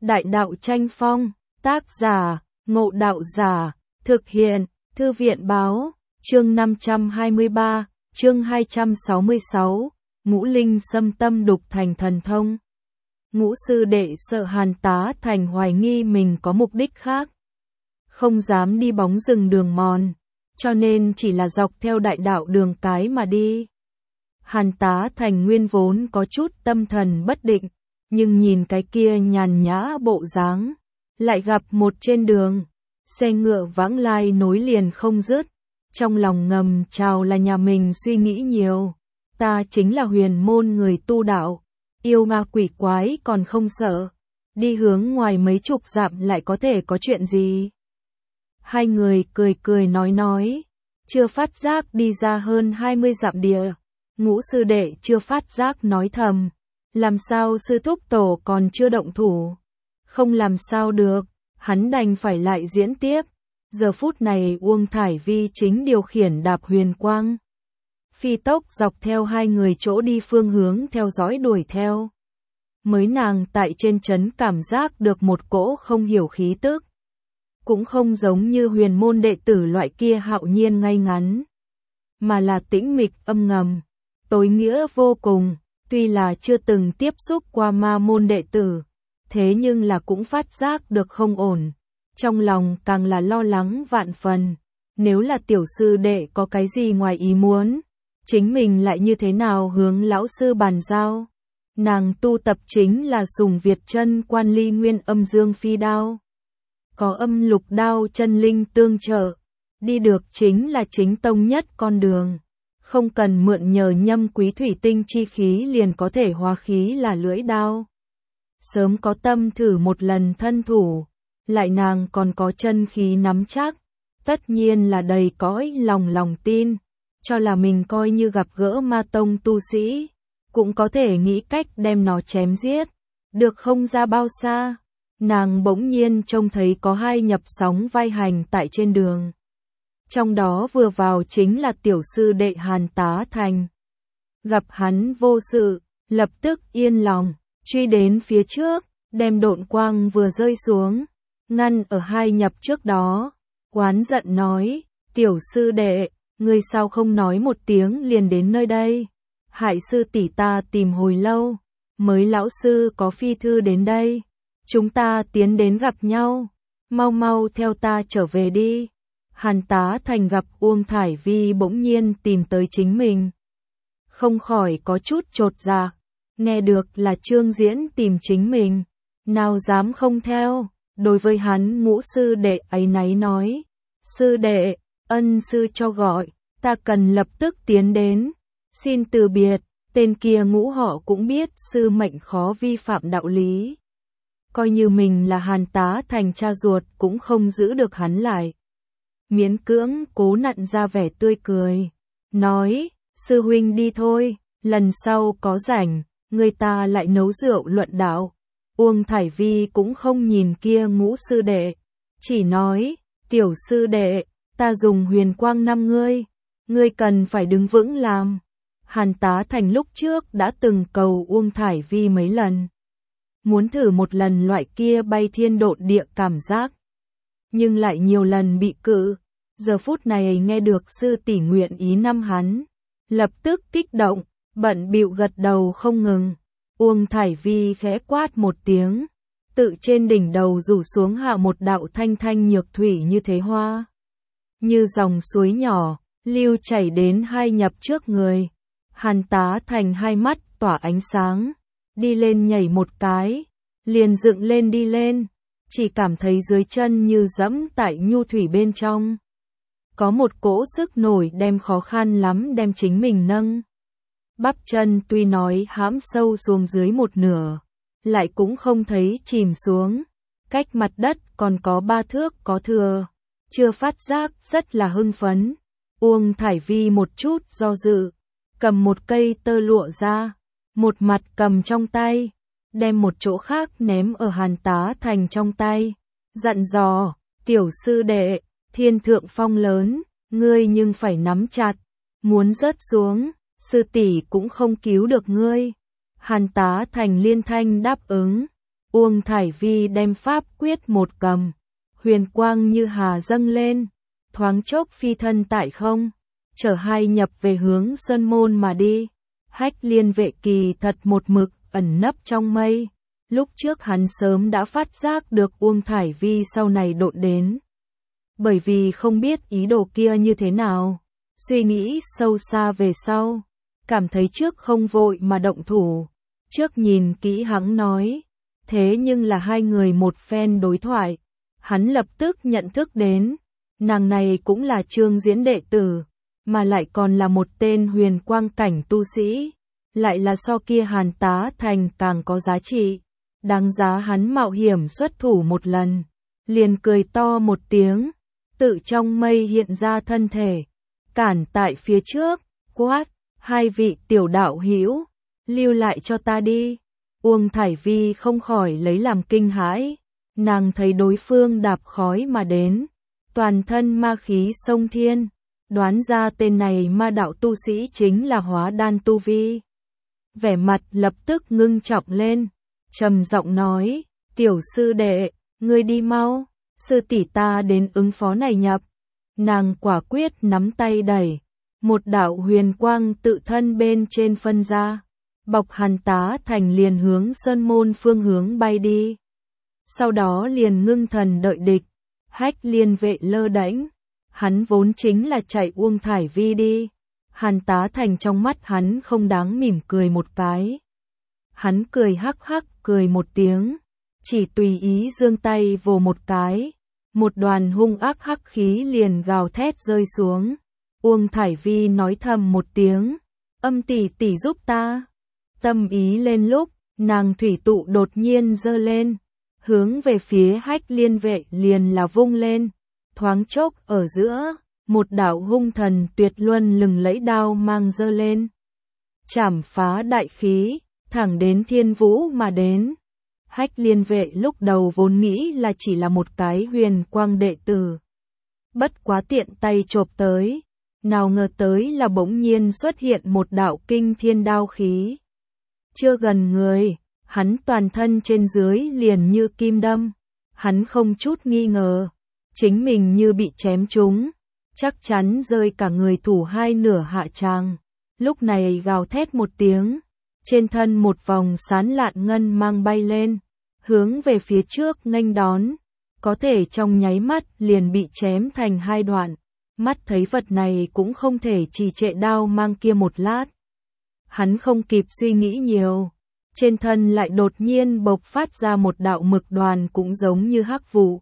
Đại đạo tranh phong, tác giả, Ngộ Đạo Giả, thực hiện, Thư viện báo, chương 523, chương 266, Ngũ Linh xâm tâm đục thành thần thông. Ngũ sư đệ sợ Hàn Tá Thành hoài nghi mình có mục đích khác, không dám đi bóng rừng đường mòn, cho nên chỉ là dọc theo đại đạo đường cái mà đi. Hàn Tá Thành nguyên vốn có chút tâm thần bất định, nhưng nhìn cái kia nhàn nhã bộ dáng, lại gặp một trên đường, xe ngựa vãng lai nối liền không dứt, trong lòng ngầm trào là nhà mình suy nghĩ nhiều, ta chính là huyền môn người tu đạo, yêu ma quỷ quái còn không sợ, đi hướng ngoài mấy chục dặm lại có thể có chuyện gì. Hai người cười cười nói, chưa phát giác đi ra hơn 20 dặm địa, Ngũ sư đệ chưa phát giác nói thầm, làm sao sư thúc tổ còn chưa động thủ, không làm sao được, hắn đành phải lại diễn tiếp. Giờ phút này Uông Thải Vi chính điều khiển đạp huyền quang, phi tốc dọc theo hai người chỗ đi phương hướng theo dõi đuổi theo. Mới nàng tại trên trấn cảm giác được một cỗ không hiểu khí tức, cũng không giống như huyền môn đệ tử loại kia hạo nhiên ngay ngắn, mà là tĩnh mịch âm ngầm, tối nghĩa vô cùng. Tuy là chưa từng tiếp xúc qua ma môn đệ tử, thế nhưng là cũng phát giác được không ổn, trong lòng càng là lo lắng vạn phần. Nếu là tiểu sư đệ có cái gì ngoài ý muốn, chính mình lại như thế nào hướng lão sư bàn giao. Nàng tu tập chính là Sùng Việt chân quan ly nguyên âm dương phi đao, có âm lục đao chân linh tương trợ, đi được chính là chính tông nhất con đường. Không cần mượn nhờ nhâm quý thủy tinh chi khí liền có thể hóa khí là lưỡi đao. Sớm có tâm thử một lần thân thủ, lại nàng còn có chân khí nắm chắc, tất nhiên là đầy cõi lòng tin, cho là mình coi như gặp gỡ ma tông tu sĩ, cũng có thể nghĩ cách đem nó chém giết. Được không ra bao xa, nàng bỗng nhiên trông thấy có hai nhập sóng vai hành tại trên đường. Trong đó vừa vào chính là tiểu sư đệ Hàn Tá Thành. Gặp hắn vô sự, lập tức yên lòng, truy đến phía trước, đem độn quang vừa rơi xuống, ngăn ở hai nhập trước đó. Oán giận nói, tiểu sư đệ, ngươi sao không nói một tiếng liền đến nơi đây? Hại sư tỷ ta tìm hồi lâu, mới lão sư có phi thư đến đây. Chúng ta tiến đến gặp nhau, mau theo ta trở về đi. Hàn Tá Thành gặp Uông Thải Vi bỗng nhiên tìm tới chính mình, không khỏi có chút chột dạ, nghe được là Trương Diễn tìm chính mình, nào dám không theo. Đối với hắn Ngũ sư đệ áy náy nói, sư đệ, ân sư cho gọi, ta cần lập tức tiến đến, xin từ biệt. Tên kia Ngũ họ cũng biết sư mệnh khó vi phạm đạo lý, coi như mình là Hàn Tá Thành cha ruột cũng không giữ được hắn lại. Miễn cưỡng cố nặn ra vẻ tươi cười, nói, sư huynh đi thôi, lần sau có rảnh, người ta lại nấu rượu luận đạo. Uông Thải Vi cũng không nhìn kia Ngũ sư đệ, chỉ nói, tiểu sư đệ, ta dùng huyền quang năm ngươi cần phải đứng vững làm. Hàn Tá Thành lúc trước đã từng cầu Uông Thải Vi mấy lần, muốn thử một lần loại kia bay thiên độn địa cảm giác, nhưng lại nhiều lần bị cự. Giờ phút này nghe được sư tỷ nguyện ý năm hắn, lập tức kích động, bận bịu gật đầu không ngừng. Uông Thải Vi khẽ quát một tiếng, tự trên đỉnh đầu rủ xuống hạ một đạo thanh thanh nhược thủy như thế hoa, như dòng suối nhỏ, lưu chảy đến hai nhập trước người. Hàn Tá Thành hai mắt tỏa ánh sáng, đi lên nhảy một cái, liền dựng lên đi lên, chỉ cảm thấy dưới chân như dẫm tại nhu thủy bên trong. Có một cỗ sức nổi đem khó khăn lắm đem chính mình nâng. Bắp chân tuy nói hãm sâu xuống dưới một nửa, lại cũng không thấy chìm xuống, cách mặt đất còn có 3 thước có thừa, chưa phát giác rất là hưng phấn. Uông Thải Vi một chút do dự, cầm một cây tơ lụa ra, một mặt cầm trong tay, đem một chỗ khác ném ở Hàn Tá Thành trong tay, dặn dò, tiểu sư đệ, thiên thượng phong lớn, ngươi nhưng phải nắm chặt, muốn rớt xuống, sư tỷ cũng không cứu được ngươi. Hàn Tá Thành liên thanh đáp ứng. Uông Thải Vi đem pháp quyết một cầm, huyền quang như hà dâng lên, thoáng chốc phi thân tại không, chở hai nhập về hướng sơn môn mà đi. Hách Liên Vệ kỳ thật một mực ẩn nấp trong mây, lúc trước hắn sớm đã phát giác được Uông Thải Vi sau này độn đến. Bởi vì không biết ý đồ kia như thế nào, suy nghĩ sâu xa về sau, cảm thấy trước không vội mà động thủ, trước nhìn kỹ hắn nói, thế nhưng là hai người một phen đối thoại, hắn lập tức nhận thức đến, nàng này cũng là Trương Diễn đệ tử, mà lại còn là một tên huyền quang cảnh tu sĩ, lại là so kia Hàn Tá Thành càng có giá trị, đáng giá hắn mạo hiểm xuất thủ một lần. Liền cười to một tiếng, tự trong mây hiện ra thân thể, cản tại phía trước, quát, hai vị tiểu đạo hữu, lưu lại cho ta đi. Uông Thải Vi không khỏi lấy làm kinh hãi, nàng thấy đối phương đạp khói mà đến, toàn thân ma khí sông thiên, đoán ra tên này ma đạo tu sĩ chính là hóa đan tu vi. Vẻ mặt lập tức ngưng trọng lên, trầm giọng nói, tiểu sư đệ, ngươi đi mau, sư tỷ ta đến ứng phó này nhập. Nàng quả quyết nắm tay đẩy, một đạo huyền quang tự thân bên trên phân ra, bọc Hàn Tá Thành liền hướng sơn môn phương hướng bay đi. Sau đó liền ngưng thần đợi địch, Hách Liên Vệ lơ đễnh, hắn vốn chính là chạy Uông Thải Vi đi. Hàn Tá Thành trong mắt hắn không đáng mỉm cười một cái. Hắn cười hắc hắc cười một tiếng, chỉ tùy ý giương tay vồ một cái, một đoàn hung ác hắc khí liền gào thét rơi xuống. Uông Thải Vi nói thầm một tiếng, âm tỷ tỷ giúp ta. Tâm ý lên lúc, nàng thủy tụ đột nhiên giơ lên, hướng về phía Hách Liên Vệ liền là vung lên, thoáng chốc ở giữa, một đạo hung thần tuyệt luân lừng lẫy đao mang giơ lên, chảm phá đại khí, thẳng đến thiên vũ mà đến. Hách Liên Vệ lúc đầu vốn nghĩ là chỉ là một cái huyền quang đệ tử, bất quá tiện tay chộp tới, nào ngờ tới là bỗng nhiên xuất hiện một đạo kinh thiên đao khí. Chưa gần người, hắn toàn thân trên dưới liền như kim đâm, hắn không chút nghi ngờ, chính mình như bị chém trúng, chắc chắn rơi cả người thủ hai nửa hạ tràng. Lúc này gào thét một tiếng, trên thân một vòng sán lạn ngân mang bay lên, hướng về phía trước nghênh đón, có thể trong nháy mắt liền bị chém thành hai đoạn. Mắt thấy vật này cũng không thể trì trệ đao mang kia một lát. Hắn không kịp suy nghĩ nhiều, trên thân lại đột nhiên bộc phát ra một đạo mực đoàn cũng giống như hắc vụ.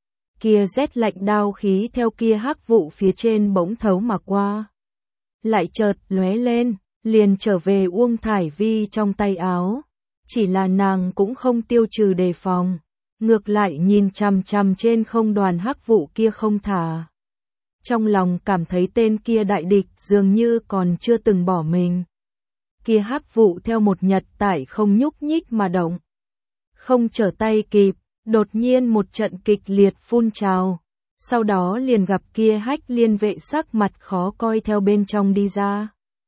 Kia rét lạnh đao khí theo kia hắc vụ phía trên bỗng thấu mà qua. Lại chợt lóe lên, liền trở về Uông Thải Vi trong tay áo. Chỉ là nàng cũng không tiêu trừ đề phòng, ngược lại nhìn chằm chằm trên không đoàn hắc vụ kia không thả. Trong lòng cảm thấy tên kia đại địch dường như còn chưa từng bỏ mình. Kia hắc vụ theo một nhật tải không nhúc nhích mà động. Không trở tay kịp, đột nhiên một trận kịch liệt phun trào. Sau đó liền gặp kia Hách Liên Vệ sắc mặt khó coi theo bên trong đi ra.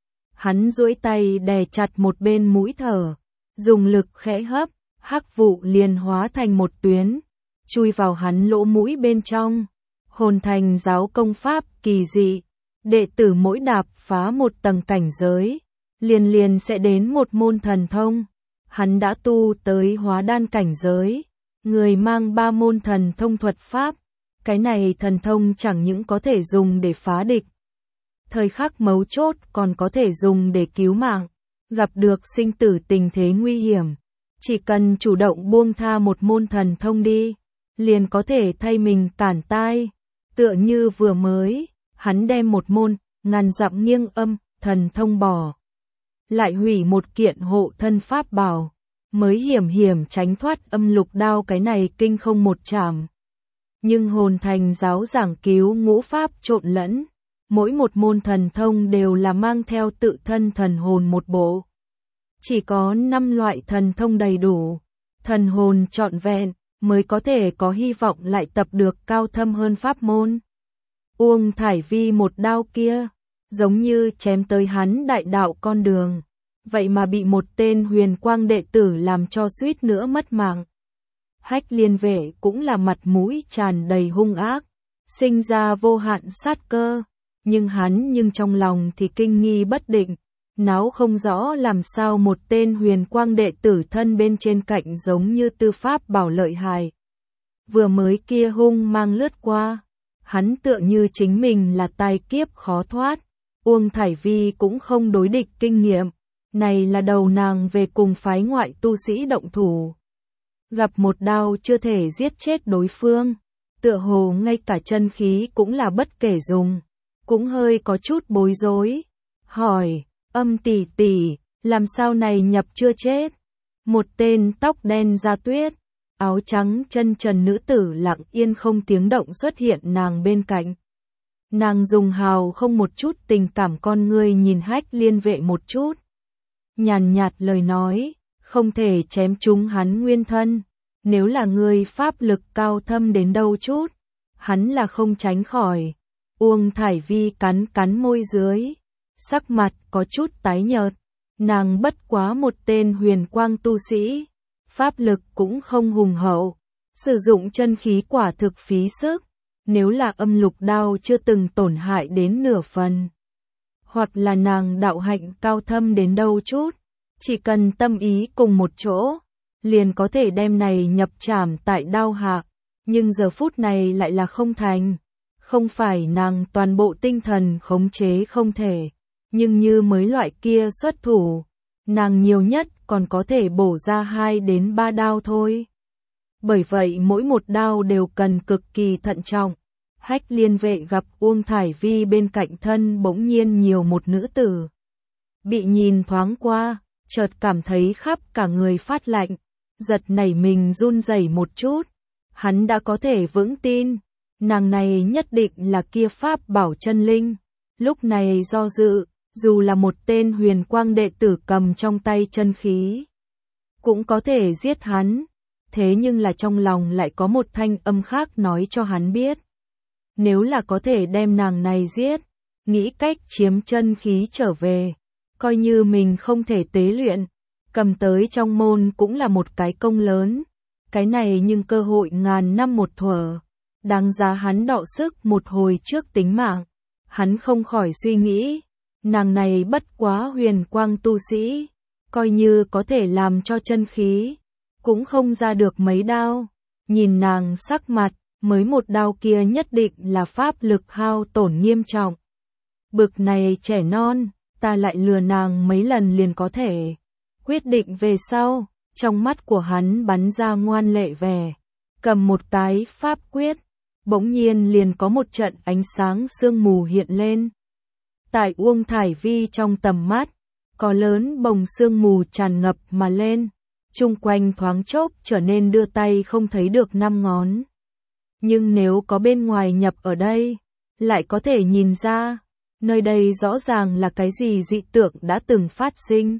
Hắn duỗi tay đè chặt một bên mũi thở, dùng lực khẽ hấp, hắc vụ liền hóa thành một tuyến, chui vào hắn lỗ mũi bên trong. Hồn Thành giáo công pháp kỳ dị, đệ tử mỗi đạp phá một tầng cảnh giới, liền sẽ đến một môn thần thông. Hắn đã tu tới hóa đan cảnh giới, người mang 3 môn thần thông thuật pháp, cái này thần thông chẳng những có thể dùng để phá địch, thời khắc mấu chốt còn có thể dùng để cứu mạng, gặp được sinh tử tình thế nguy hiểm, chỉ cần chủ động buông tha một môn thần thông đi, liền có thể thay mình cản tai. Tựa như vừa mới, hắn đem một môn, ngàn dặm nghiêng âm, thần thông bỏ. Lại hủy một kiện hộ thân pháp bảo, mới hiểm tránh thoát âm lục đao cái này kinh không một chảm. Nhưng Hồn Thành giáo giảng cứu ngũ pháp trộn lẫn, mỗi một môn thần thông đều là mang theo tự thân thần hồn một bộ. Chỉ có 5 loại thần thông đầy đủ, thần hồn trọn vẹn, mới có thể có hy vọng lại tập được cao thâm hơn pháp môn. Uông Thải Vi một đao kia, giống như chém tới hắn đại đạo con đường, vậy mà bị một tên huyền quang đệ tử làm cho suýt nữa mất mạng. Hách Liên Vệ cũng là mặt mũi tràn đầy hung ác, sinh ra vô hạn sát cơ, nhưng trong lòng thì kinh nghi bất định, náo không rõ làm sao một tên huyền quang đệ tử thân bên trên cạnh giống như Tư Pháp Bảo lợi hại. Vừa mới kia hung mang lướt qua, hắn tựa như chính mình là tai kiếp khó thoát. Uông Thải Vi cũng không đối địch kinh nghiệm, này là đầu nàng về cùng phái ngoại tu sĩ động thủ. Gặp một đao chưa thể giết chết đối phương, tựa hồ ngay cả chân khí cũng là bất kể dùng, cũng hơi có chút bối rối. Hỏi, Âm tỷ tỷ, làm sao này nhập chưa chết? Một tên tóc đen da tuyết, áo trắng chân trần nữ tử lặng yên không tiếng động xuất hiện nàng bên cạnh. Nàng dùng hào không một chút tình cảm con ngươi nhìn Hách Liên Vệ một chút. Nhàn nhạt lời nói, không thể chém trúng hắn nguyên thân. Nếu là người pháp lực cao thâm đến đâu chút, hắn là không tránh khỏi. Uông Thải Vi cắn cắn môi dưới, sắc mặt có chút tái nhợt. Nàng bất quá một tên huyền quang tu sĩ, pháp lực cũng không hùng hậu, sử dụng chân khí quả thực phí sức. Nếu là âm lục đao chưa từng tổn hại đến nửa phần, hoặc là nàng đạo hạnh cao thâm đến đâu chút, chỉ cần tâm ý cùng một chỗ, liền có thể đem này nhập trảm tại đao hạ, nhưng giờ phút này lại là không thành, không phải nàng toàn bộ tinh thần khống chế không thể, nhưng như mới loại kia xuất thủ, nàng nhiều nhất còn có thể bổ ra 2 đến 3 đao thôi. Bởi vậy mỗi một đao đều cần cực kỳ thận trọng. Hách Liên Vệ gặp Uông Thải Vi bên cạnh thân bỗng nhiên nhiều một nữ tử. Bị nhìn thoáng qua, chợt cảm thấy khắp cả người phát lạnh, giật nảy mình run rẩy một chút. Hắn đã có thể vững tin, nàng này nhất định là kia Pháp Bảo chân linh. Lúc này do dự, dù là một tên huyền quang đệ tử cầm trong tay chân khí, cũng có thể giết hắn. Thế nhưng là trong lòng lại có một thanh âm khác nói cho hắn biết. Nếu là có thể đem nàng này giết, nghĩ cách chiếm chân khí trở về, coi như mình không thể tế luyện, cầm tới trong môn cũng là một cái công lớn. Cái này nhưng cơ hội ngàn năm một thuở, đáng giá hắn đọ sức một hồi trước tính mạng. Hắn không khỏi suy nghĩ, nàng này bất quá huyền quang tu sĩ, coi như có thể làm cho chân khí, cũng không ra được mấy đao. Nhìn nàng sắc mặt, mới một đao kia nhất định là pháp lực hao tổn nghiêm trọng. Bực này trẻ non, ta lại lừa nàng mấy lần liền có thể. Quyết định về sau, trong mắt của hắn bắn ra ngoan lệ vẻ, cầm một cái pháp quyết, bỗng nhiên liền có một trận ánh sáng sương mù hiện lên. Tại Uông Thải Vi trong tầm mắt, có lớn bồng sương mù tràn ngập mà lên, chung quanh thoáng chốc trở nên đưa tay không thấy được 5 ngón. Nhưng nếu có bên ngoài nhập ở đây, lại có thể nhìn ra, nơi đây rõ ràng là cái gì dị tượng đã từng phát sinh.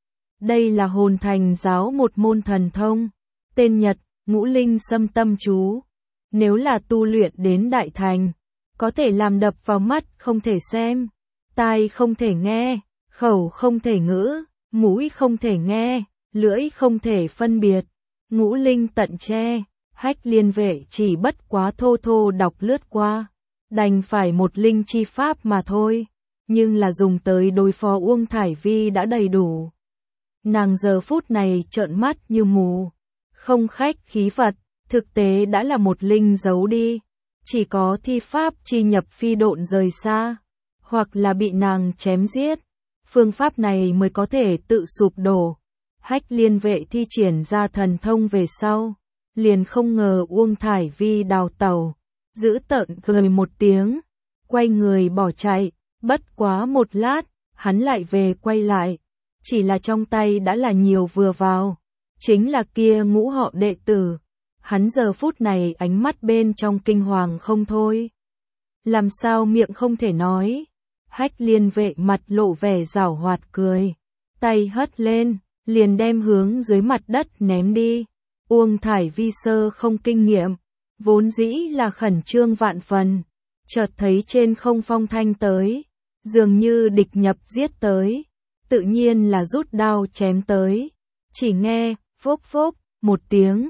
Đây là Hồn Thành giáo một môn thần thông, tên Nhật, Ngũ Linh Xâm Tâm Chú. Nếu là tu luyện đến đại thành, có thể làm đập vào mắt không thể xem, tai không thể nghe, khẩu không thể ngữ, mũi không thể nghe, lưỡi không thể phân biệt, ngũ linh tận che. Hách Liên Vệ chỉ bất quá thô thô đọc lướt qua, đành phải một linh chi pháp mà thôi, nhưng là dùng tới đối phó Uông Thải Vi đã đầy đủ. Nàng giờ phút này trợn mắt như mù, không khách khí Phật, thực tế đã là một linh giấu đi, chỉ có thi pháp chi nhập phi độn rời xa, hoặc là bị nàng chém giết, phương pháp này mới có thể tự sụp đổ. Hách Liên Vệ thi triển ra thần thông về sau, liền không ngờ Uông Thải Vi đào tẩu, giữ tợn cười một tiếng, quay người bỏ chạy. Bất quá một lát, hắn lại về quay lại, chỉ là trong tay đã là nhiều vừa vào, chính là kia ngũ họ đệ tử. Hắn giờ phút này ánh mắt bên trong kinh hoàng không thôi, làm sao miệng không thể nói. Hách Liên Vệ mặt lộ vẻ giảo hoạt cười, tay hất lên, liền đem hướng dưới mặt đất ném đi. Uông Thải Vi sơ không kinh nghiệm, vốn dĩ là khẩn trương vạn phần, chợt thấy trên không phong thanh tới, dường như địch nhập giết tới, tự nhiên là rút đao chém tới. Chỉ nghe phốc phốc một tiếng,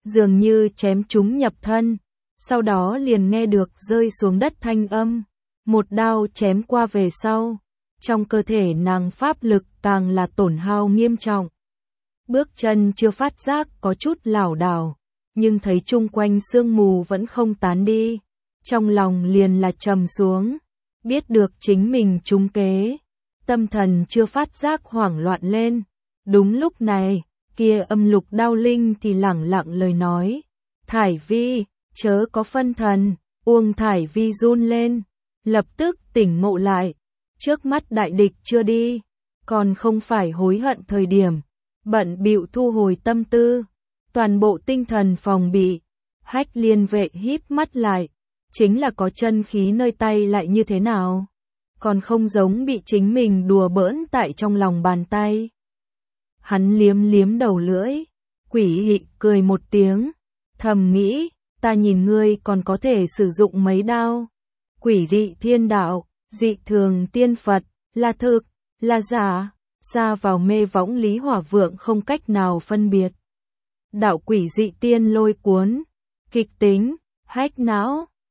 dường như chém chúng nhập thân, sau đó liền nghe được rơi xuống đất thanh âm, một đao chém qua về sau, trong cơ thể nàng pháp lực càng là tổn hao nghiêm trọng. Bước chân chưa phát giác có chút lảo đảo, nhưng thấy chung quanh sương mù vẫn không tán đi, trong lòng liền là trầm xuống, biết được chính mình trúng kế, tâm thần chưa phát giác hoảng loạn lên. Đúng lúc này, kia âm lục đao linh thì lẳng lặng lời nói, Thải Vi, chớ có phân thần. Uông Thải Vi run lên, lập tức tỉnh ngộ lại, trước mắt đại địch chưa đi, còn không phải hối hận thời điểm, bận bịu thu hồi tâm tư, toàn bộ tinh thần phòng bị. Hách Liên Vệ híp mắt lại, chính là có chân khí nơi tay lại như thế nào, còn không giống bị chính mình đùa bỡn tại trong lòng bàn tay. Hắn liếm liếm đầu lưỡi, quỷ dị cười một tiếng, thầm nghĩ, ta nhìn ngươi còn có thể sử dụng mấy đao. Quỷ dị thiên đạo, dị thường tiên Phật, là thực, là giả, xa vào mê võng Lý Hỏa Vượng không cách nào phân biệt. Đạo quỷ dị tiên lôi cuốn, kịch tính, hách não,